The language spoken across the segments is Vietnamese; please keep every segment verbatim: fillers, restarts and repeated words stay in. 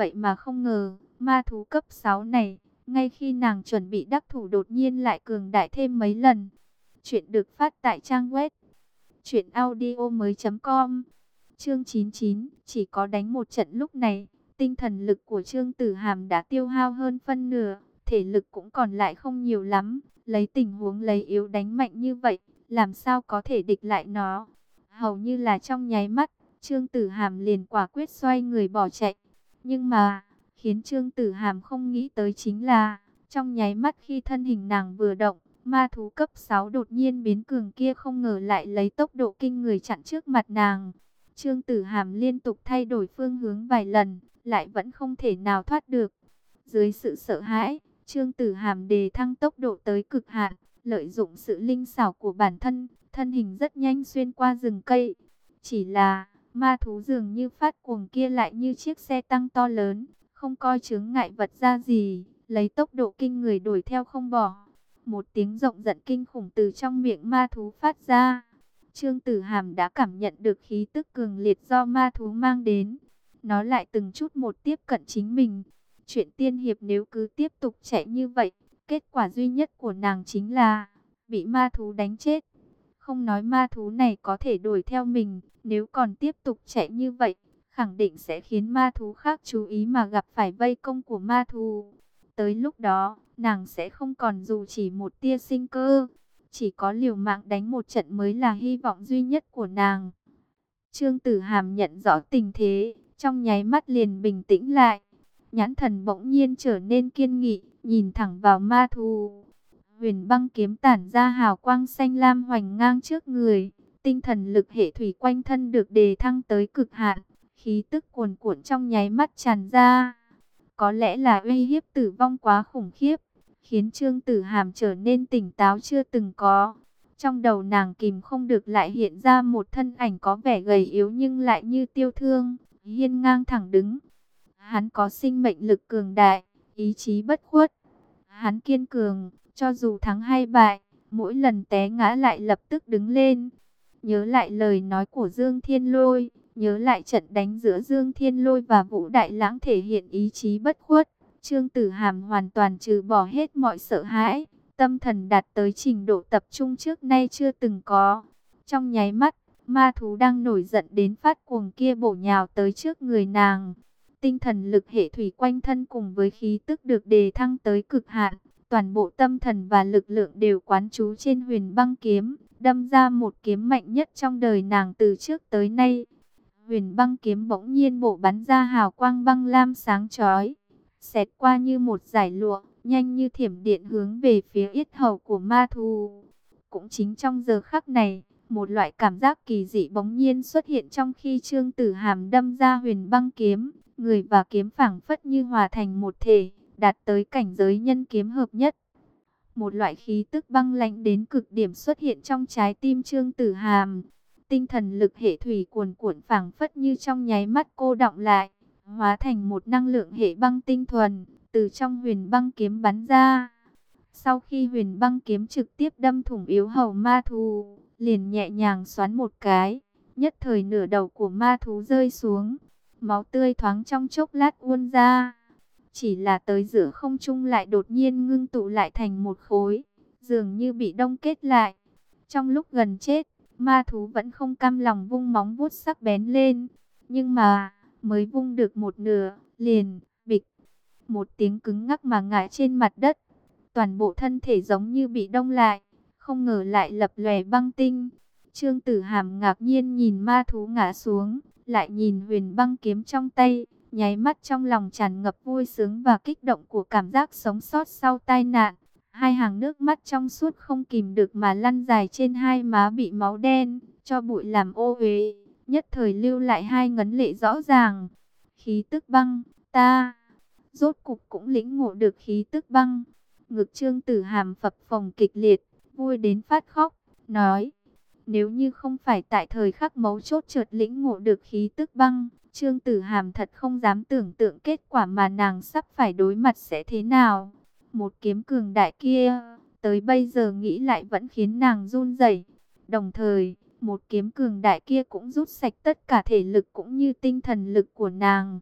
Vậy mà không ngờ, ma thú cấp sáu này, ngay khi nàng chuẩn bị đắc thủ đột nhiên lại cường đại thêm mấy lần. Chuyện được phát tại trang web truyện audio mới chấm com. Chương chín mươi chín, chỉ có đánh một trận lúc này, tinh thần lực của Trương Tử Hàm đã tiêu hao hơn phân nửa, thể lực cũng còn lại không nhiều lắm, lấy tình huống lấy yếu đánh mạnh như vậy, làm sao có thể địch lại nó. Hầu như là trong nháy mắt, Trương Tử Hàm liền quả quyết xoay người bỏ chạy. Nhưng mà, khiến Trương Tử Hàm không nghĩ tới chính là, trong nháy mắt khi thân hình nàng vừa động, ma thú cấp sáu đột nhiên biến cường kia không ngờ lại lấy tốc độ kinh người chặn trước mặt nàng. Trương Tử Hàm liên tục thay đổi phương hướng vài lần, lại vẫn không thể nào thoát được. Dưới sự sợ hãi, Trương Tử Hàm đề thăng tốc độ tới cực hạn, lợi dụng sự linh xảo của bản thân, thân hình rất nhanh xuyên qua rừng cây. Chỉ là, ma thú dường như phát cuồng kia lại như chiếc xe tăng to lớn, không coi chướng ngại vật ra gì, lấy tốc độ kinh người đuổi theo không bỏ. Một tiếng rộng giận kinh khủng từ trong miệng ma thú phát ra. Trương Tử Hàm đã cảm nhận được khí tức cường liệt do ma thú mang đến. Nó lại từng chút một tiếp cận chính mình. Chuyện tiên hiệp nếu cứ tiếp tục chạy như vậy, kết quả duy nhất của nàng chính là bị ma thú đánh chết. Không nói ma thú này có thể đuổi theo mình, nếu còn tiếp tục chạy như vậy, khẳng định sẽ khiến ma thú khác chú ý mà gặp phải vây công của ma thú. Tới lúc đó, nàng sẽ không còn dù chỉ một tia sinh cơ. Chỉ có liều mạng đánh một trận mới là hy vọng duy nhất của nàng. Trương Tử Hàm nhận rõ tình thế, trong nháy mắt liền bình tĩnh lại. Nhãn thần bỗng nhiên trở nên kiên nghị, nhìn thẳng vào ma thú. Huyền băng kiếm tản ra hào quang xanh lam hoành ngang trước người. Tinh thần lực hệ thủy quanh thân được đề thăng tới cực hạn. Khí tức cuồn cuộn trong nháy mắt tràn ra. Có lẽ là uy hiếp tử vong quá khủng khiếp, khiến Trương Tử Hàm trở nên tỉnh táo chưa từng có. Trong đầu nàng kìm không được lại hiện ra một thân ảnh có vẻ gầy yếu nhưng lại như tiêu thương, hiên ngang thẳng đứng. Hắn có sinh mệnh lực cường đại, ý chí bất khuất. Hắn kiên cường, cho dù thắng hay bại, mỗi lần té ngã lại lập tức đứng lên. Nhớ lại lời nói của Dương Thiên Lôi, nhớ lại trận đánh giữa Dương Thiên Lôi và Vũ Đại Lãng thể hiện ý chí bất khuất. Trương Tử Hàm hoàn toàn trừ bỏ hết mọi sợ hãi, tâm thần đạt tới trình độ tập trung trước nay chưa từng có. Trong nháy mắt, ma thú đang nổi giận đến phát cuồng kia bổ nhào tới trước người nàng. Tinh thần lực hệ thủy quanh thân cùng với khí tức được đề thăng tới cực hạn. Toàn bộ tâm thần và lực lượng đều quán trú trên huyền băng kiếm, đâm ra một kiếm mạnh nhất trong đời nàng từ trước tới nay. Huyền băng kiếm bỗng nhiên bổ bắn ra hào quang băng lam sáng chói, xẹt qua như một dải lụa, nhanh như thiểm điện hướng về phía yết hầu của ma thú. Cũng chính trong giờ khắc này, một loại cảm giác kỳ dị bỗng nhiên xuất hiện trong khi Trương Tử Hàm đâm ra huyền băng kiếm, người và kiếm phảng phất như hòa thành một thể, đạt tới cảnh giới nhân kiếm hợp nhất. Một loại khí tức băng lãnh đến cực điểm xuất hiện trong trái tim Trương Tử Hàm. Tinh thần lực hệ thủy cuồn cuộn phảng phất như trong nháy mắt cô đọng lại, hóa thành một năng lượng hệ băng tinh thuần, từ trong huyền băng kiếm bắn ra. Sau khi huyền băng kiếm trực tiếp đâm thủng yếu hầu ma thú, liền nhẹ nhàng xoắn một cái, nhất thời nửa đầu của ma thú rơi xuống, máu tươi thoáng trong chốc lát uôn ra. Chỉ là tới giữa không trung lại đột nhiên ngưng tụ lại thành một khối, dường như bị đông kết lại. Trong lúc gần chết, ma thú vẫn không cam lòng vung móng vuốt sắc bén lên. Nhưng mà, mới vung được một nửa, liền, bịch, một tiếng cứng ngắc mà ngã trên mặt đất. Toàn bộ thân thể giống như bị đông lại, không ngờ lại lập lòe băng tinh. Trương Tử Hàm ngạc nhiên nhìn ma thú ngã xuống, lại nhìn huyền băng kiếm trong tay. Nháy mắt trong lòng tràn ngập vui sướng và kích động của cảm giác sống sót sau tai nạn. Hai hàng nước mắt trong suốt không kìm được mà lăn dài trên hai má bị máu đen, cho bụi làm ô uế, nhất thời lưu lại hai ngấn lệ rõ ràng. Khí tức băng, ta, rốt cục cũng lĩnh ngộ được khí tức băng. Ngực Trương Tử Hàm phập phồng kịch liệt, vui đến phát khóc, nói, nếu như không phải tại thời khắc mấu chốt chợt lĩnh ngộ được khí tức băng, Trương Tử Hàm thật không dám tưởng tượng kết quả mà nàng sắp phải đối mặt sẽ thế nào. Một kiếm cường đại kia, tới bây giờ nghĩ lại vẫn khiến nàng run rẩy. Đồng thời, một kiếm cường đại kia cũng rút sạch tất cả thể lực cũng như tinh thần lực của nàng.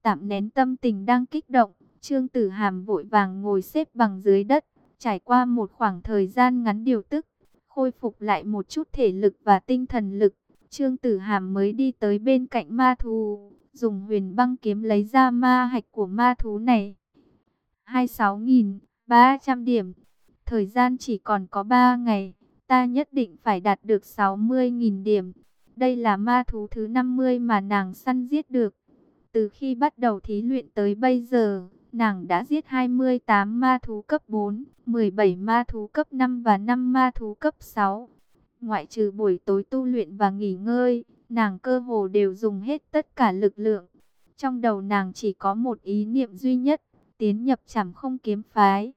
Tạm nén tâm tình đang kích động, Trương Tử Hàm vội vàng ngồi xếp bằng dưới đất, trải qua một khoảng thời gian ngắn điều tức, khôi phục lại một chút thể lực và tinh thần lực. Trương Tử Hàm mới đi tới bên cạnh ma thú, dùng huyền băng kiếm lấy ra ma hạch của ma thú này. hai mươi sáu nghìn ba trăm điểm, thời gian chỉ còn có ba ngày, ta nhất định phải đạt được sáu mươi nghìn điểm. Đây là ma thú thứ năm mươi mà nàng săn giết được. Từ khi bắt đầu thí luyện tới bây giờ, nàng đã giết hai mươi tám ma thú cấp bốn, mười bảy ma thú cấp năm và năm ma thú cấp sáu. Ngoại trừ buổi tối tu luyện và nghỉ ngơi, nàng cơ hồ đều dùng hết tất cả lực lượng. Trong đầu nàng chỉ có một ý niệm duy nhất, tiến nhập Trảm Không kiếm phái.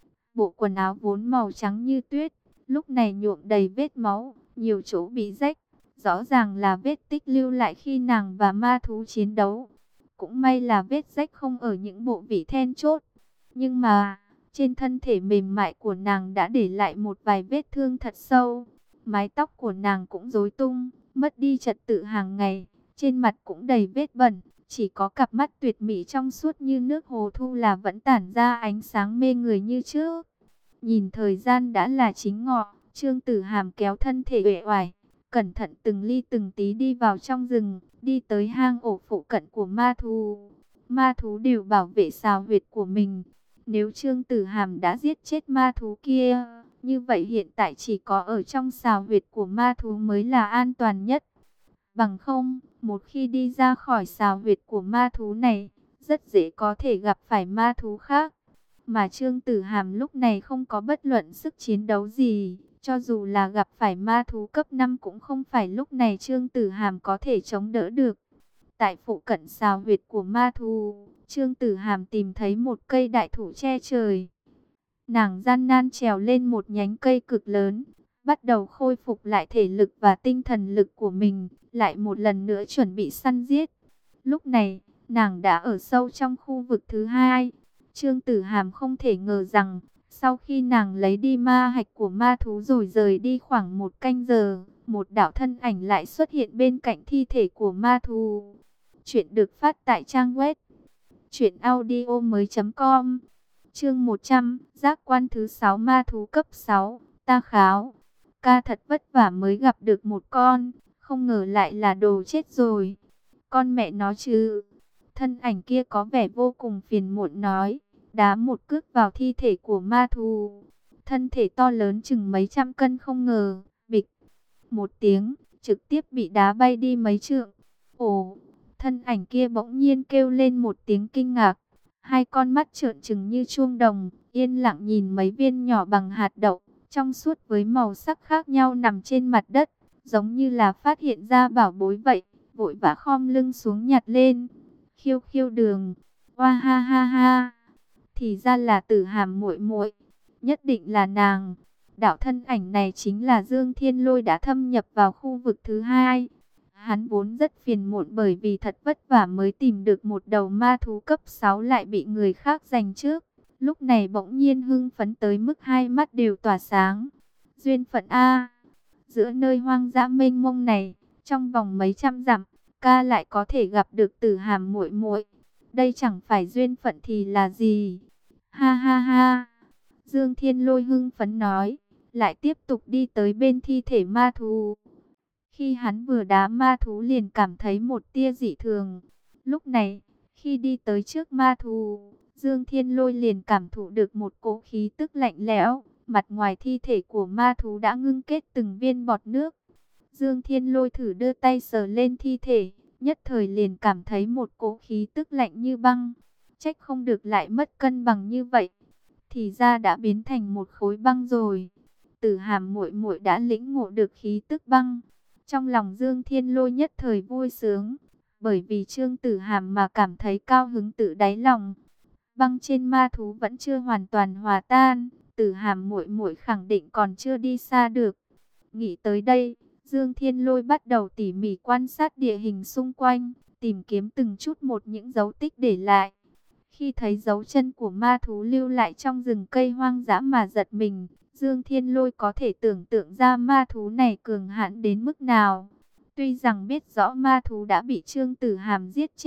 Bộ quần áo vốn màu trắng như tuyết, lúc này nhuộm đầy vết máu, nhiều chỗ bị rách. Rõ ràng là vết tích lưu lại khi nàng và ma thú chiến đấu. Cũng may là vết rách không ở những bộ vị then chốt. Nhưng mà, trên thân thể mềm mại của nàng đã để lại một vài vết thương thật sâu. Mái tóc của nàng cũng rối tung, mất đi trật tự hàng ngày. Trên mặt cũng đầy vết bẩn, chỉ có cặp mắt tuyệt mỹ trong suốt như nước hồ thu là vẫn tản ra ánh sáng mê người như trước. Nhìn thời gian đã là chính ngọ, Trương Tử Hàm kéo thân thể uể oải, cẩn thận từng ly từng tí đi vào trong rừng, đi tới hang ổ phụ cận của ma thú. Ma thú đều bảo vệ sào huyệt của mình. Nếu Trương Tử Hàm đã giết chết ma thú kia, như vậy hiện tại chỉ có ở trong sào huyệt của ma thú mới là an toàn nhất. Bằng không, một khi đi ra khỏi sào huyệt của ma thú này, rất dễ có thể gặp phải ma thú khác. Mà Trương Tử Hàm lúc này không có bất luận sức chiến đấu gì, cho dù là gặp phải ma thú cấp năm cũng không phải lúc này Trương Tử Hàm có thể chống đỡ được. Tại phụ cận sào huyệt của ma thú, Trương Tử Hàm tìm thấy một cây đại thụ che trời. Nàng gian nan trèo lên một nhánh cây cực lớn, bắt đầu khôi phục lại thể lực và tinh thần lực của mình, lại một lần nữa chuẩn bị săn giết. Lúc này, nàng đã ở sâu trong khu vực thứ hai. Trương Tử Hàm không thể ngờ rằng, sau khi nàng lấy đi ma hạch của ma thú rồi rời đi khoảng một canh giờ, một đạo thân ảnh lại xuất hiện bên cạnh thi thể của ma thú. Chuyện được phát tại trang web truyện audio mới chấm com. Chương một trăm, giác quan thứ sáu ma thú cấp sáu, ta kháo. Ca thật vất vả mới gặp được một con, không ngờ lại là đồ chết rồi. Con mẹ nó chứ. Thân ảnh kia có vẻ vô cùng phiền muộn nói, đá một cước vào thi thể của ma thú. Thân thể to lớn chừng mấy trăm cân không ngờ, bịch một tiếng, trực tiếp bị đá bay đi mấy trượng. Ồ, thân ảnh kia bỗng nhiên kêu lên một tiếng kinh ngạc. Hai con mắt trợn trừng như chuông đồng, yên lặng nhìn mấy viên nhỏ bằng hạt đậu, trong suốt với màu sắc khác nhau nằm trên mặt đất, giống như là phát hiện ra bảo bối vậy, vội vã khom lưng xuống nhặt lên. Khiêu khiêu đường, oa ha ha ha, thì ra là Tử Hàm muội muội, nhất định là nàng. Đạo thân ảnh này chính là Dương Thiên Lôi đã thâm nhập vào khu vực thứ hai. Hắn vốn rất phiền muộn bởi vì thật vất vả mới tìm được một đầu ma thú cấp sáu lại bị người khác giành trước. Lúc này bỗng nhiên hưng phấn tới mức hai mắt đều tỏa sáng. Duyên phận A, giữa nơi hoang dã mênh mông này, trong vòng mấy trăm dặm, ca lại có thể gặp được Tử Hàm muội muội. Đây chẳng phải duyên phận thì là gì? Ha ha ha. Dương Thiên Lôi hưng phấn nói, lại tiếp tục đi tới bên thi thể ma thú. Khi hắn vừa đá ma thú liền cảm thấy một tia dị thường. Lúc này, khi đi tới trước ma thú, Dương Thiên Lôi liền cảm thụ được một cỗ khí tức lạnh lẽo. Mặt ngoài thi thể của ma thú đã ngưng kết từng viên bọt nước. Dương Thiên Lôi thử đưa tay sờ lên thi thể, nhất thời liền cảm thấy một cỗ khí tức lạnh như băng. Trách không được lại mất cân bằng như vậy, thì ra đã biến thành một khối băng rồi. Tử Hàm muội muội đã lĩnh ngộ được khí tức băng. Trong lòng Dương Thiên Lôi nhất thời vui sướng, bởi vì Trương Tử Hàm mà cảm thấy cao hứng tự đáy lòng. Băng trên ma thú vẫn chưa hoàn toàn hòa tan, Tử Hàm muội muội khẳng định còn chưa đi xa được. Nghĩ tới đây, Dương Thiên Lôi bắt đầu tỉ mỉ quan sát địa hình xung quanh, tìm kiếm từng chút một những dấu tích để lại. Khi thấy dấu chân của ma thú lưu lại trong rừng cây hoang dã mà giật mình, Dương Thiên Lôi có thể tưởng tượng ra ma thú này cường hãn đến mức nào. Tuy rằng biết rõ ma thú đã bị Trương Tử Hàm giết chết,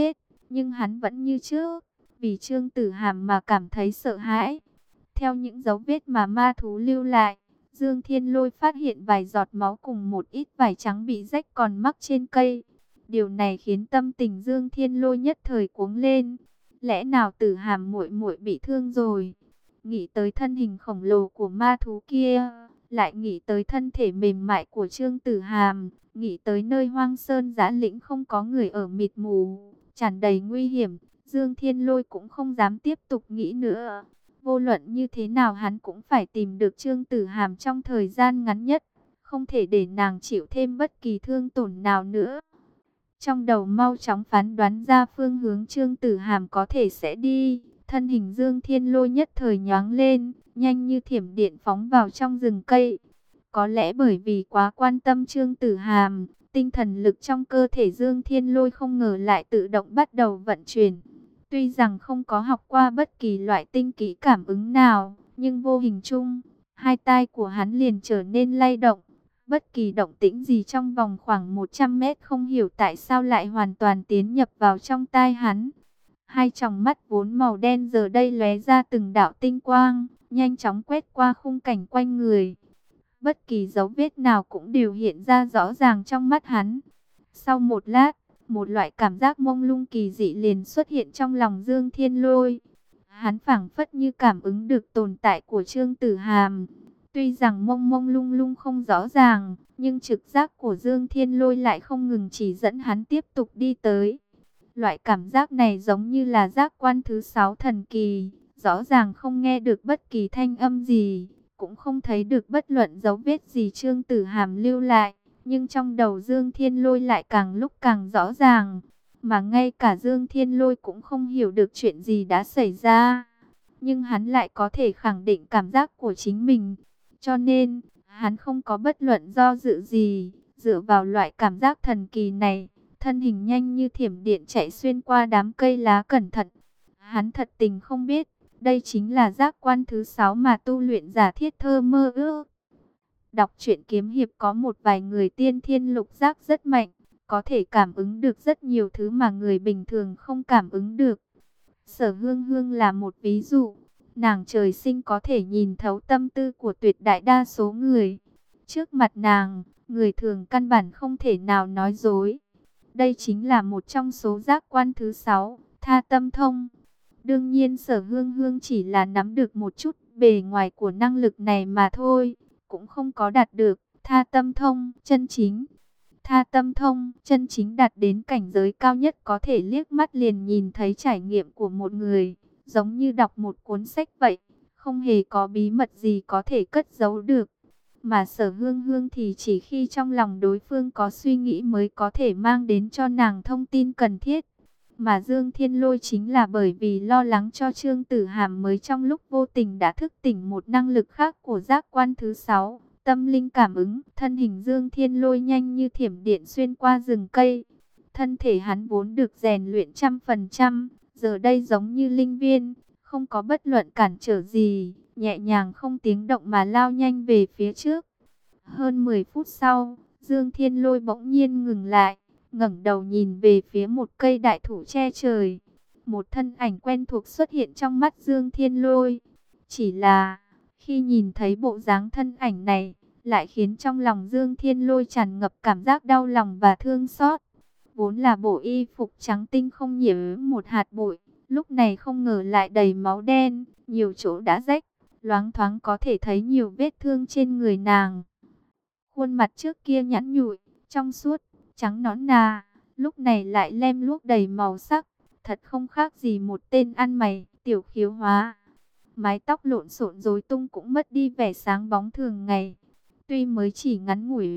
nhưng hắn vẫn như trước, vì Trương Tử Hàm mà cảm thấy sợ hãi. Theo những dấu vết mà ma thú lưu lại, Dương Thiên Lôi phát hiện vài giọt máu cùng một ít vải trắng bị rách còn mắc trên cây. Điều này khiến tâm tình Dương Thiên Lôi nhất thời cuống lên. Lẽ nào Tử Hàm muội muội bị thương rồi? Nghĩ tới thân hình khổng lồ của ma thú kia, lại nghĩ tới thân thể mềm mại của Trương Tử Hàm, nghĩ tới nơi hoang sơn giã lĩnh không có người ở mịt mù, tràn đầy nguy hiểm, Dương Thiên Lôi cũng không dám tiếp tục nghĩ nữa. Vô luận như thế nào hắn cũng phải tìm được Trương Tử Hàm trong thời gian ngắn nhất, không thể để nàng chịu thêm bất kỳ thương tổn nào nữa. Trong đầu mau chóng phán đoán ra phương hướng Trương Tử Hàm có thể sẽ đi, thân hình Dương Thiên Lôi nhất thời nhoáng lên, nhanh như thiểm điện phóng vào trong rừng cây. Có lẽ bởi vì quá quan tâm Trương Tử Hàm, tinh thần lực trong cơ thể Dương Thiên Lôi không ngờ lại tự động bắt đầu vận chuyển. Tuy rằng không có học qua bất kỳ loại tinh kỹ cảm ứng nào, nhưng vô hình chung, hai tai của hắn liền trở nên lay động. Bất kỳ động tĩnh gì trong vòng khoảng một trăm mét không hiểu tại sao lại hoàn toàn tiến nhập vào trong tai hắn. Hai tròng mắt vốn màu đen giờ đây lóe ra từng đạo tinh quang, nhanh chóng quét qua khung cảnh quanh người. Bất kỳ dấu vết nào cũng đều hiện ra rõ ràng trong mắt hắn. Sau một lát, một loại cảm giác mông lung kỳ dị liền xuất hiện trong lòng Dương Thiên Lôi. Hắn phảng phất như cảm ứng được tồn tại của Trương Tử Hàm. Tuy rằng mông mông lung lung không rõ ràng, nhưng trực giác của Dương Thiên Lôi lại không ngừng chỉ dẫn hắn tiếp tục đi tới. Loại cảm giác này giống như là giác quan thứ sáu thần kỳ, rõ ràng không nghe được bất kỳ thanh âm gì, cũng không thấy được bất luận dấu vết gì Trương Tử Hàm lưu lại. Nhưng trong đầu Dương Thiên Lôi lại càng lúc càng rõ ràng, mà ngay cả Dương Thiên Lôi cũng không hiểu được chuyện gì đã xảy ra. Nhưng hắn lại có thể khẳng định cảm giác của chính mình. Cho nên, hắn không có bất luận do dự gì, dựa vào loại cảm giác thần kỳ này, thân hình nhanh như thiểm điện chạy xuyên qua đám cây lá cẩn thận. Hắn thật tình không biết, đây chính là giác quan thứ sáu mà tu luyện giả thiết thơ mơ ước. Đọc truyện kiếm hiệp có một vài người tiên thiên lục giác rất mạnh, có thể cảm ứng được rất nhiều thứ mà người bình thường không cảm ứng được. Sở Hương Hương là một ví dụ. Nàng trời sinh có thể nhìn thấu tâm tư của tuyệt đại đa số người. Trước mặt nàng, người thường căn bản không thể nào nói dối. Đây chính là một trong số giác quan thứ sáu, tha tâm thông. Đương nhiên Sở Hương Hương chỉ là nắm được một chút bề ngoài của năng lực này mà thôi, cũng không có đạt được tha tâm thông chân chính. Tha tâm thông chân chính đạt đến cảnh giới cao nhất có thể liếc mắt liền nhìn thấy trải nghiệm của một người, giống như đọc một cuốn sách vậy, không hề có bí mật gì có thể cất giấu được. Mà Sở Hương Hương thì chỉ khi trong lòng đối phương có suy nghĩ mới có thể mang đến cho nàng thông tin cần thiết. Mà Dương Thiên Lôi chính là bởi vì lo lắng cho Trương Tử Hàm mới trong lúc vô tình đã thức tỉnh một năng lực khác của giác quan thứ sáu, tâm linh cảm ứng. Thân hình Dương Thiên Lôi nhanh như thiểm điện xuyên qua rừng cây. Thân thể hắn vốn được rèn luyện trăm phần trăm, giờ đây giống như linh viên, không có bất luận cản trở gì, nhẹ nhàng không tiếng động mà lao nhanh về phía trước. Hơn mười phút sau, Dương Thiên Lôi bỗng nhiên ngừng lại, ngẩng đầu nhìn về phía một cây đại thụ che trời. Một thân ảnh quen thuộc xuất hiện trong mắt Dương Thiên Lôi. Chỉ là, khi nhìn thấy bộ dáng thân ảnh này, lại khiến trong lòng Dương Thiên Lôi tràn ngập cảm giác đau lòng và thương xót. Vốn là bộ y phục trắng tinh không nhiễm một hạt bụi, lúc này không ngờ lại đầy máu đen, nhiều chỗ đã rách, loáng thoáng có thể thấy nhiều vết thương trên người nàng. Khuôn mặt trước kia nhẵn nhụi, trong suốt, trắng nõn nà, lúc này lại lem luốc đầy màu sắc, thật không khác gì một tên ăn mày, tiểu khiếu hóa. Mái tóc lộn xộn rối tung cũng mất đi vẻ sáng bóng thường ngày. Tuy mới chỉ ngắn ngủi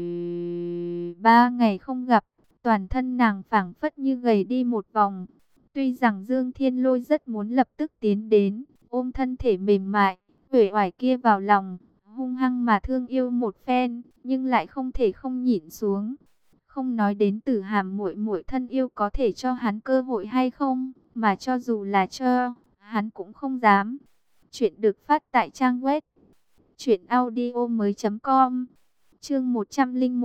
ba ngày không gặp, toàn thân nàng phảng phất như gầy đi một vòng. Tuy rằng Dương Thiên Lôi rất muốn lập tức tiến đến, ôm thân thể mềm mại, uể oải kia vào lòng, hung hăng mà thương yêu một phen, nhưng lại không thể không nhịn xuống. Không nói đến Tử Hàm muội muội thân yêu có thể cho hắn cơ hội hay không, mà cho dù là cho, hắn cũng không dám. Chuyện được phát tại trang web truyện audio mới chấm com. Chương một trăm lẻ một,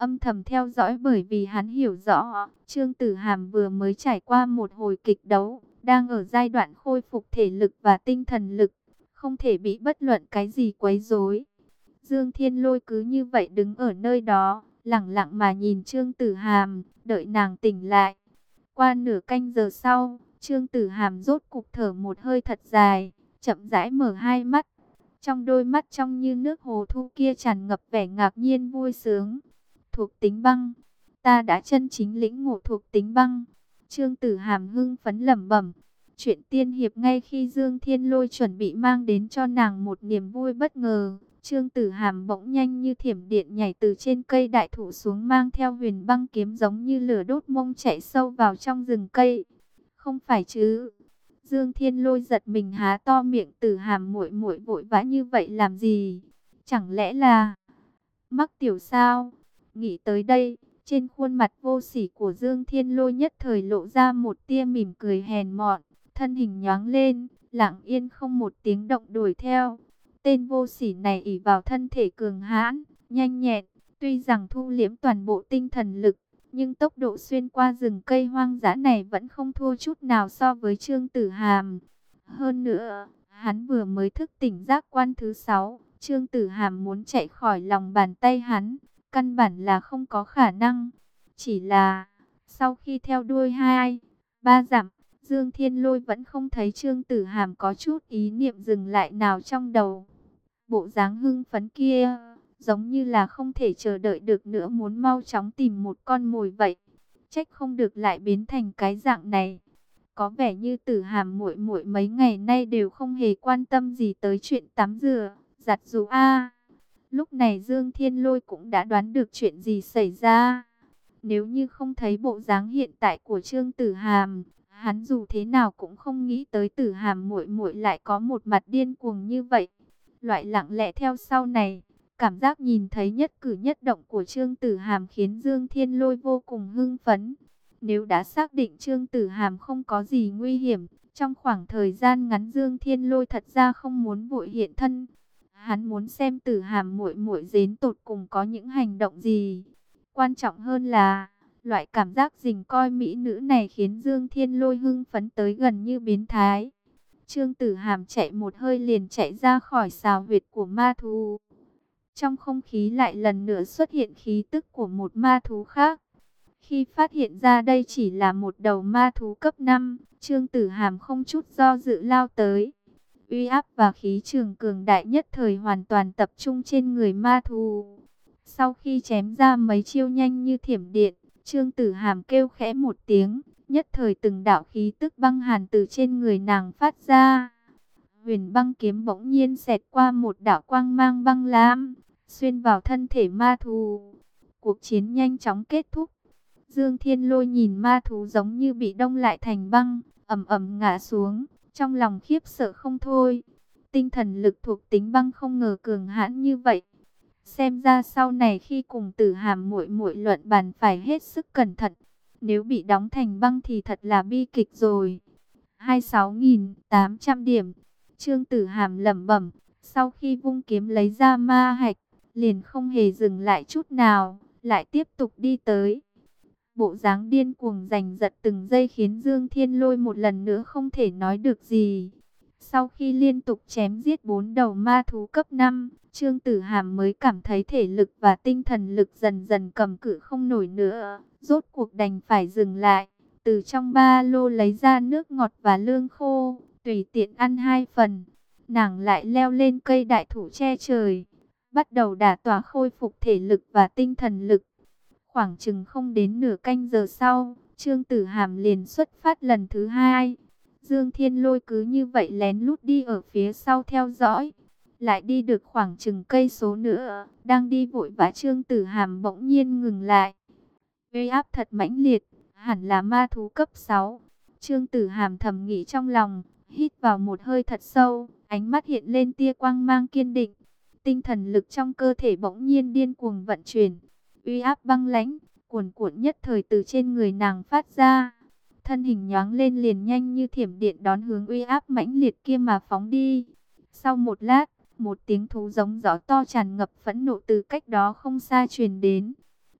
âm thầm theo dõi, bởi vì hắn hiểu rõ, Trương Tử Hàm vừa mới trải qua một hồi kịch đấu, đang ở giai đoạn khôi phục thể lực và tinh thần lực, không thể bị bất luận cái gì quấy rối. Dương Thiên Lôi cứ như vậy đứng ở nơi đó, lặng lặng mà nhìn Trương Tử Hàm, đợi nàng tỉnh lại. Qua nửa canh giờ sau, Trương Tử Hàm rốt cục thở một hơi thật dài, chậm rãi mở hai mắt. Trong đôi mắt trong như nước hồ thu kia tràn ngập vẻ ngạc nhiên vui sướng. Thuộc tính băng, ta đã chân chính lĩnh ngộ thuộc tính băng. Trương Tử Hàm hưng phấn lẩm bẩm. Chuyện tiên hiệp ngay khi Dương Thiên Lôi chuẩn bị mang đến cho nàng một niềm vui bất ngờ, Trương Tử Hàm bỗng nhanh như thiểm điện nhảy từ trên cây đại thụ xuống, mang theo huyền băng kiếm giống như lửa đốt mông chạy sâu vào trong rừng cây. Không phải chứ? Dương Thiên Lôi giật mình há to miệng. Tử Hàm muội muội vội vã như vậy làm gì? Chẳng lẽ là mắc tiểu sao? Nghĩ tới đây, trên khuôn mặt vô sỉ của Dương Thiên Lôi nhất thời lộ ra một tia mỉm cười hèn mọn, thân hình nhoáng lên, lặng yên không một tiếng động đuổi theo. Tên vô sỉ này ỷ vào thân thể cường hãn, nhanh nhẹn, tuy rằng thu liễm toàn bộ tinh thần lực, nhưng tốc độ xuyên qua rừng cây hoang dã này vẫn không thua chút nào so với Trương Tử Hàm. Hơn nữa, hắn vừa mới thức tỉnh giác quan thứ sáu, Trương Tử Hàm muốn chạy khỏi lòng bàn tay hắn, căn bản là không có khả năng. Chỉ là, sau khi theo đuôi hai, ba dặm, Dương Thiên Lôi vẫn không thấy Trương Tử Hàm có chút ý niệm dừng lại nào trong đầu. Bộ dáng hưng phấn kia, giống như là không thể chờ đợi được nữa, muốn mau chóng tìm một con mồi vậy. Trách không được lại biến thành cái dạng này. Có vẻ như Tử Hàm muội muội mấy ngày nay đều không hề quan tâm gì tới chuyện tắm rửa, giặt giũ a. Lúc này Dương Thiên Lôi cũng đã đoán được chuyện gì xảy ra. Nếu như không thấy bộ dáng hiện tại của Trương Tử Hàm, hắn dù thế nào cũng không nghĩ tới Tử Hàm muội muội lại có một mặt điên cuồng như vậy. Loại lặng lẽ theo sau này, cảm giác nhìn thấy nhất cử nhất động của Trương Tử Hàm khiến Dương Thiên Lôi vô cùng hưng phấn. Nếu đã xác định Trương Tử Hàm không có gì nguy hiểm, trong khoảng thời gian ngắn Dương Thiên Lôi thật ra không muốn vội hiện thân. Hắn muốn xem Tử Hàm muội muội đến tột cùng có những hành động gì. Quan trọng hơn là, loại cảm giác dình coi mỹ nữ này khiến Dương Thiên Lôi hưng phấn tới gần như biến thái. Trương Tử Hàm chạy một hơi liền chạy ra khỏi xào huyệt của ma thú. Trong không khí lại lần nữa xuất hiện khí tức của một ma thú khác. Khi phát hiện ra đây chỉ là một đầu ma thú cấp năm, Trương Tử Hàm không chút do dự lao tới. Uy áp và khí trường cường đại nhất thời hoàn toàn tập trung trên người ma thú. Sau khi chém ra mấy chiêu nhanh như thiểm điện, Trương Tử Hàm kêu khẽ một tiếng, nhất thời từng đạo khí tức băng hàn từ trên người nàng phát ra. Huyền băng kiếm bỗng nhiên xẹt qua một đạo quang mang băng lam, xuyên vào thân thể ma thú. Cuộc chiến nhanh chóng kết thúc. Dương Thiên Lôi nhìn ma thú giống như bị đông lại thành băng, ầm ầm ngã xuống, trong lòng khiếp sợ không thôi. Tinh thần lực thuộc tính băng không ngờ cường hãn như vậy. Xem ra sau này khi cùng Tử Hàm muội muội luận bàn phải hết sức cẩn thận. Nếu bị đóng thành băng thì thật là bi kịch rồi. hai mươi sáu nghìn tám trăm điểm. Trương Tử Hàm lẩm bẩm, sau khi vung kiếm lấy ra ma hạch, liền không hề dừng lại chút nào, lại tiếp tục đi tới. Bộ dáng điên cuồng giành giật từng giây khiến Dương Thiên Lôi một lần nữa không thể nói được gì. Sau khi liên tục chém giết bốn đầu ma thú cấp năm, Trương Tử Hàm mới cảm thấy thể lực và tinh thần lực dần dần cầm cự không nổi nữa. Rốt cuộc đành phải dừng lại. Từ trong ba lô lấy ra nước ngọt và lương khô, tùy tiện ăn hai phần. Nàng lại leo lên cây đại thụ che trời, bắt đầu đả tỏa khôi phục thể lực và tinh thần lực. Khoảng chừng không đến nửa canh giờ sau, Trương Tử Hàm liền xuất phát lần thứ hai. Dương Thiên Lôi cứ như vậy lén lút đi ở phía sau theo dõi. Lại đi được khoảng chừng cây số nữa, đang đi vội vã Trương Tử Hàm bỗng nhiên ngừng lại. Uy áp thật mãnh liệt, hẳn là ma thú cấp sáu. Trương Tử Hàm thầm nghĩ trong lòng, hít vào một hơi thật sâu, ánh mắt hiện lên tia quang mang kiên định. Tinh thần lực trong cơ thể bỗng nhiên điên cuồng vận chuyển. Uy áp băng lãnh, cuồn cuộn nhất thời từ trên người nàng phát ra. Thân hình nhoáng lên liền nhanh như thiểm điện đón hướng uy áp mãnh liệt kia mà phóng đi. Sau một lát, một tiếng thú giống gió to tràn ngập phẫn nộ từ cách đó không xa truyền đến.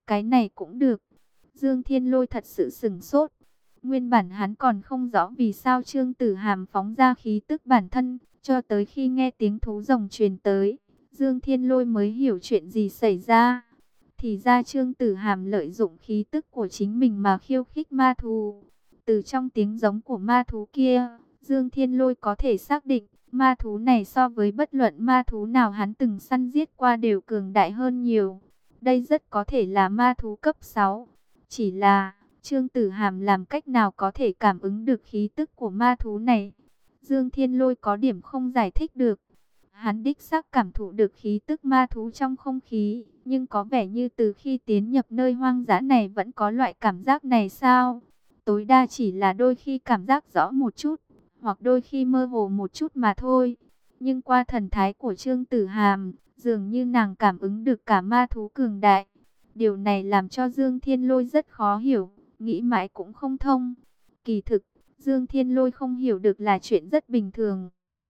Cái này cũng được. Dương Thiên Lôi thật sự sửng sốt. Nguyên bản hắn còn không rõ vì sao Trương Tử Hàm phóng ra khí tức bản thân, cho tới khi nghe tiếng thú rồng truyền tới, Dương Thiên Lôi mới hiểu chuyện gì xảy ra. Thì ra Trương Tử Hàm lợi dụng khí tức của chính mình mà khiêu khích ma thú. Từ trong tiếng giống của ma thú kia, Dương Thiên Lôi có thể xác định, ma thú này so với bất luận ma thú nào hắn từng săn giết qua đều cường đại hơn nhiều. Đây rất có thể là ma thú cấp sáu. Chỉ là, Trương Tử Hàm làm cách nào có thể cảm ứng được khí tức của ma thú này? Dương Thiên Lôi có điểm không giải thích được. Hắn đích xác cảm thụ được khí tức ma thú trong không khí, nhưng có vẻ như từ khi tiến nhập nơi hoang dã này vẫn có loại cảm giác này sao? Tối đa chỉ là đôi khi cảm giác rõ một chút, hoặc đôi khi mơ hồ một chút mà thôi. Nhưng qua thần thái của Trương Tử Hàm, dường như nàng cảm ứng được cả ma thú cường đại. Điều này làm cho Dương Thiên Lôi rất khó hiểu, nghĩ mãi cũng không thông. Kỳ thực, Dương Thiên Lôi không hiểu được là chuyện rất bình thường.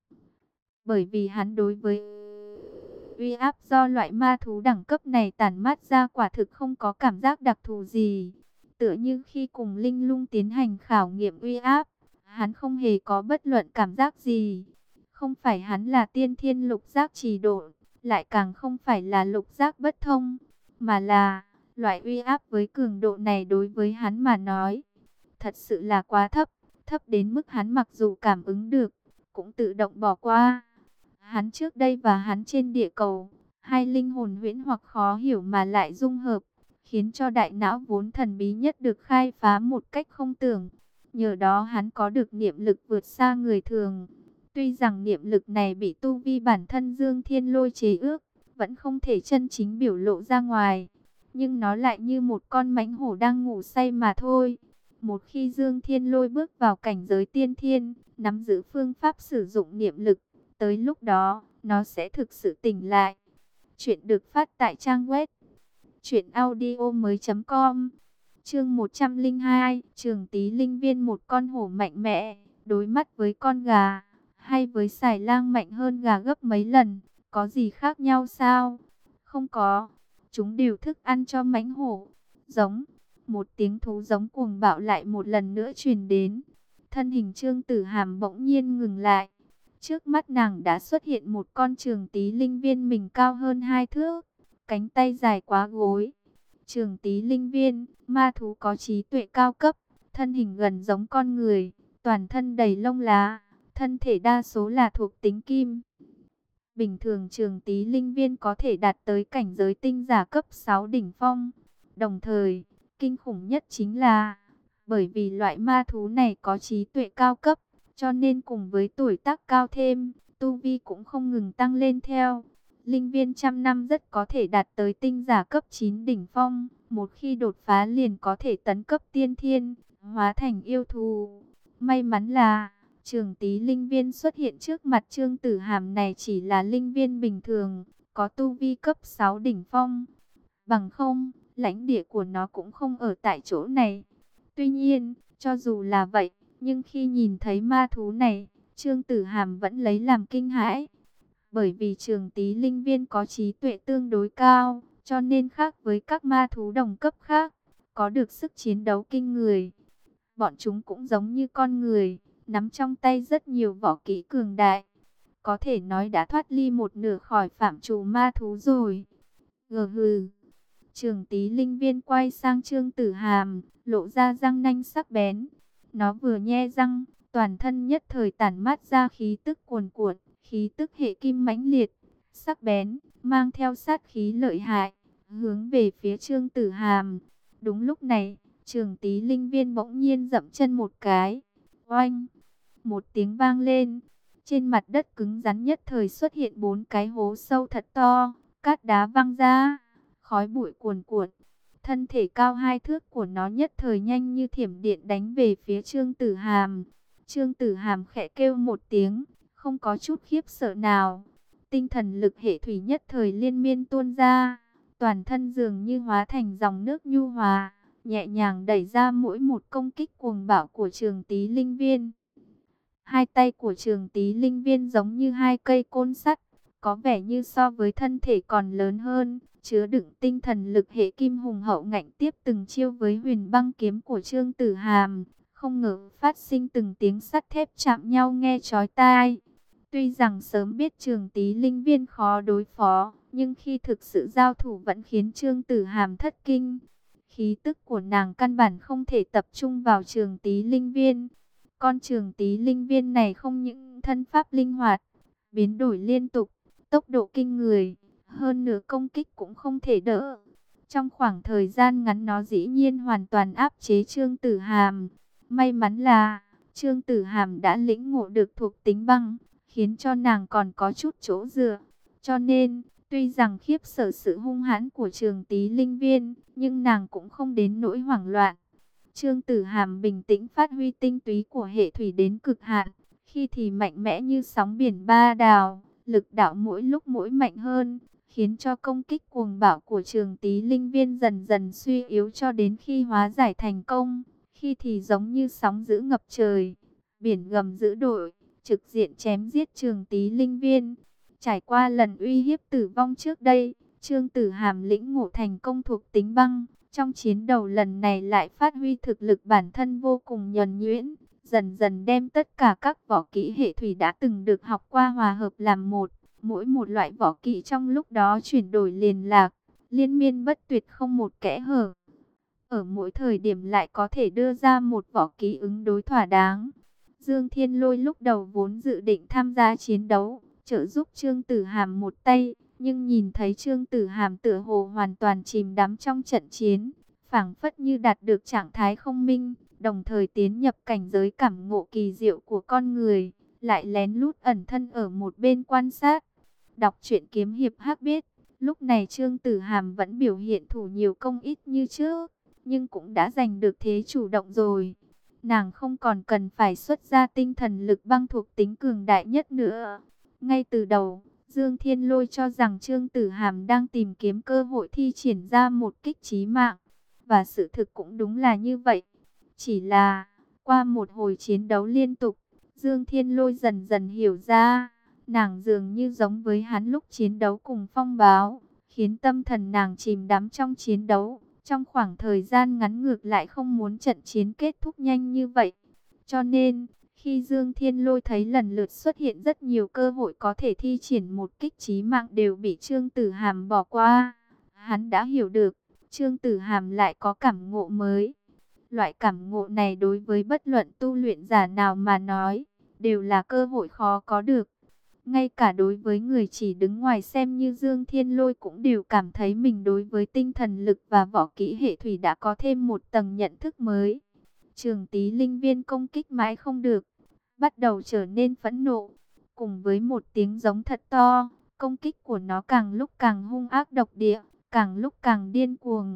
Bởi vì hắn đối với uy áp do loại ma thú đẳng cấp này tản mát ra quả thực không có cảm giác đặc thù gì. Tựa như khi cùng Linh Lung tiến hành khảo nghiệm uy áp, hắn không hề có bất luận cảm giác gì. Không phải hắn là tiên thiên lục giác trì độ, lại càng không phải là lục giác bất thông, mà là loại uy áp với cường độ này đối với hắn mà nói, thật sự là quá thấp, thấp đến mức hắn mặc dù cảm ứng được, cũng tự động bỏ qua. Hắn trước đây và hắn trên địa cầu, hai linh hồn huyễn hoặc khó hiểu mà lại dung hợp, khiến cho đại não vốn thần bí nhất được khai phá một cách không tưởng. Nhờ đó hắn có được niệm lực vượt xa người thường. Tuy rằng niệm lực này bị tu vi bản thân Dương Thiên Lôi chế ước, vẫn không thể chân chính biểu lộ ra ngoài, nhưng nó lại như một con mãnh hổ đang ngủ say mà thôi. Một khi Dương Thiên Lôi bước vào cảnh giới tiên thiên, nắm giữ phương pháp sử dụng niệm lực, tới lúc đó, nó sẽ thực sự tỉnh lại. Chuyện được phát tại trang web truyện audio mới chấm com. Chương một trăm lẻ hai, Trường Tý Linh Viên, một con hổ mạnh mẽ, đối mắt với con gà, hay với xài lang mạnh hơn gà gấp mấy lần, có gì khác nhau sao? Không có, chúng đều thức ăn cho mãnh hổ. Giống, một tiếng thú giống cuồng bạo lại một lần nữa truyền đến. Thân hình Trương Tử Hàm bỗng nhiên ngừng lại. Trước mắt nàng đã xuất hiện một con Trường Tý Linh Viên mình cao hơn hai thước, cánh tay dài quá gối. Trường Tý Linh Viên, ma thú có trí tuệ cao cấp, thân hình gần giống con người, toàn thân đầy lông lá, thân thể đa số là thuộc tính kim. Bình thường Trường Tý Linh Viên có thể đạt tới cảnh giới tinh giả cấp sáu đỉnh phong. Đồng thời, kinh khủng nhất chính là, bởi vì loại ma thú này có trí tuệ cao cấp, cho nên cùng với tuổi tác cao thêm, tu vi cũng không ngừng tăng lên theo. Linh Viên trăm năm rất có thể đạt tới tinh giả cấp chín đỉnh phong, một khi đột phá liền có thể tấn cấp tiên thiên, hóa thành yêu thú. May mắn là, Trường Tý Linh Viên xuất hiện trước mặt Trương Tử Hàm này chỉ là linh viên bình thường, có tu vi cấp sáu đỉnh phong. Bằng không, lãnh địa của nó cũng không ở tại chỗ này. Tuy nhiên, cho dù là vậy, nhưng khi nhìn thấy ma thú này, Trương Tử Hàm vẫn lấy làm kinh hãi. Bởi vì Trường Tý Linh Viên có trí tuệ tương đối cao, cho nên khác với các ma thú đồng cấp khác, có được sức chiến đấu kinh người. Bọn chúng cũng giống như con người, nắm trong tay rất nhiều võ kỹ cường đại. Có thể nói đã thoát ly một nửa khỏi phạm trù ma thú rồi. Gừ hừ. Trường Tý Linh Viên quay sang Trương Tử Hàm, lộ ra răng nanh sắc bén. Nó vừa nhe răng, toàn thân nhất thời tản mát ra khí tức cuồn cuộn, khí tức hệ kim mãnh liệt, sắc bén, mang theo sát khí lợi hại, hướng về phía Trương Tử Hàm. Đúng lúc này, Trường Tý Linh Viên bỗng nhiên dậm chân một cái. Oanh! Một tiếng vang lên. Trên mặt đất cứng rắn nhất thời xuất hiện bốn cái hố sâu thật to, cát đá văng ra, khói bụi cuồn cuộn. Thân thể cao hai thước của nó nhất thời nhanh như thiểm điện đánh về phía Trương Tử Hàm. Trương Tử Hàm khẽ kêu một tiếng, không có chút khiếp sợ nào. Tinh thần lực hệ thủy nhất thời liên miên tuôn ra, toàn thân dường như hóa thành dòng nước nhu hòa, nhẹ nhàng đẩy ra mỗi một công kích cuồng bạo của Trường Tý Linh Viên. Hai tay của Trường Tý Linh Viên giống như hai cây côn sắt, có vẻ như so với thân thể còn lớn hơn, chứa đựng tinh thần lực hệ kim hùng hậu ngạnh tiếp từng chiêu với huyền băng kiếm của Trương Tử Hàm, không ngờ phát sinh từng tiếng sắt thép chạm nhau nghe chói tai. Tuy rằng sớm biết Trường Tý Linh Viên khó đối phó, nhưng khi thực sự giao thủ vẫn khiến Trương Tử Hàm thất kinh. Khí tức của nàng căn bản không thể tập trung vào Trường Tý Linh Viên. Con Trường Tý Linh Viên này không những thân pháp linh hoạt, biến đổi liên tục, tốc độ kinh người, hơn nữa công kích cũng không thể đỡ. Trong khoảng thời gian ngắn nó dĩ nhiên hoàn toàn áp chế Trương Tử Hàm. May mắn là Trương Tử Hàm đã lĩnh ngộ được thuộc tính băng, khiến cho nàng còn có chút chỗ dựa. Cho nên, tuy rằng khiếp sợ sự hung hãn của Trường Tý Linh Viên, nhưng nàng cũng không đến nỗi hoảng loạn. Trương Tử Hàm bình tĩnh phát huy tinh túy của hệ thủy đến cực hạn, khi thì mạnh mẽ như sóng biển ba đào, lực đạo mỗi lúc mỗi mạnh hơn, khiến cho công kích cuồng bạo của Trường Tý Linh Viên dần dần suy yếu cho đến khi hóa giải thành công. Khi thì giống như sóng dữ ngập trời, biển gầm dữ dội, trực diện chém giết Trường Tý Linh Viên. Trải qua lần uy hiếp tử vong trước đây, Trương Tử Hàm lĩnh ngộ thành công thuộc tính băng. Trong chiến đầu lần này lại phát huy thực lực bản thân vô cùng nhuần nhuyễn, dần dần đem tất cả các võ kỹ hệ thủy đã từng được học qua hòa hợp làm một. Mỗi một loại võ kỹ trong lúc đó chuyển đổi liền lạc, liên miên bất tuyệt không một kẽ hở. Ở mỗi thời điểm lại có thể đưa ra một võ kỹ ứng đối thỏa đáng. Dương Thiên Lôi lúc đầu vốn dự định tham gia chiến đấu, trợ giúp Trương Tử Hàm một tay, nhưng nhìn thấy Trương Tử Hàm tựa hồ hoàn toàn chìm đắm trong trận chiến, phảng phất như đạt được trạng thái không minh, đồng thời tiến nhập cảnh giới cảm ngộ kỳ diệu của con người, lại lén lút ẩn thân ở một bên quan sát. Đọc truyện kiếm hiệp hắc biết, lúc này Trương Tử Hàm vẫn biểu hiện thủ nhiều công ít như trước, nhưng cũng đã giành được thế chủ động rồi. Nàng không còn cần phải xuất ra tinh thần lực băng thuộc tính cường đại nhất nữa. Ngay từ đầu, Dương Thiên Lôi cho rằng Trương Tử Hàm đang tìm kiếm cơ hội thi triển ra một kích chí mạng. Và sự thực cũng đúng là như vậy. Chỉ là, qua một hồi chiến đấu liên tục, Dương Thiên Lôi dần dần hiểu ra, nàng dường như giống với hắn lúc chiến đấu cùng Phong Báo, khiến tâm thần nàng chìm đắm trong chiến đấu. Trong khoảng thời gian ngắn ngược lại không muốn trận chiến kết thúc nhanh như vậy. Cho nên, khi Dương Thiên Lôi thấy lần lượt xuất hiện rất nhiều cơ hội có thể thi triển một kích chí mạng đều bị Trương Tử Hàm bỏ qua, hắn đã hiểu được, Trương Tử Hàm lại có cảm ngộ mới. Loại cảm ngộ này đối với bất luận tu luyện giả nào mà nói, đều là cơ hội khó có được. Ngay cả đối với người chỉ đứng ngoài xem như Dương Thiên Lôi cũng đều cảm thấy mình đối với tinh thần lực và võ kỹ hệ thủy đã có thêm một tầng nhận thức mới. Trường Tý Linh Viên công kích mãi không được, bắt đầu trở nên phẫn nộ. Cùng với một tiếng giống thật to, công kích của nó càng lúc càng hung ác độc địa, càng lúc càng điên cuồng.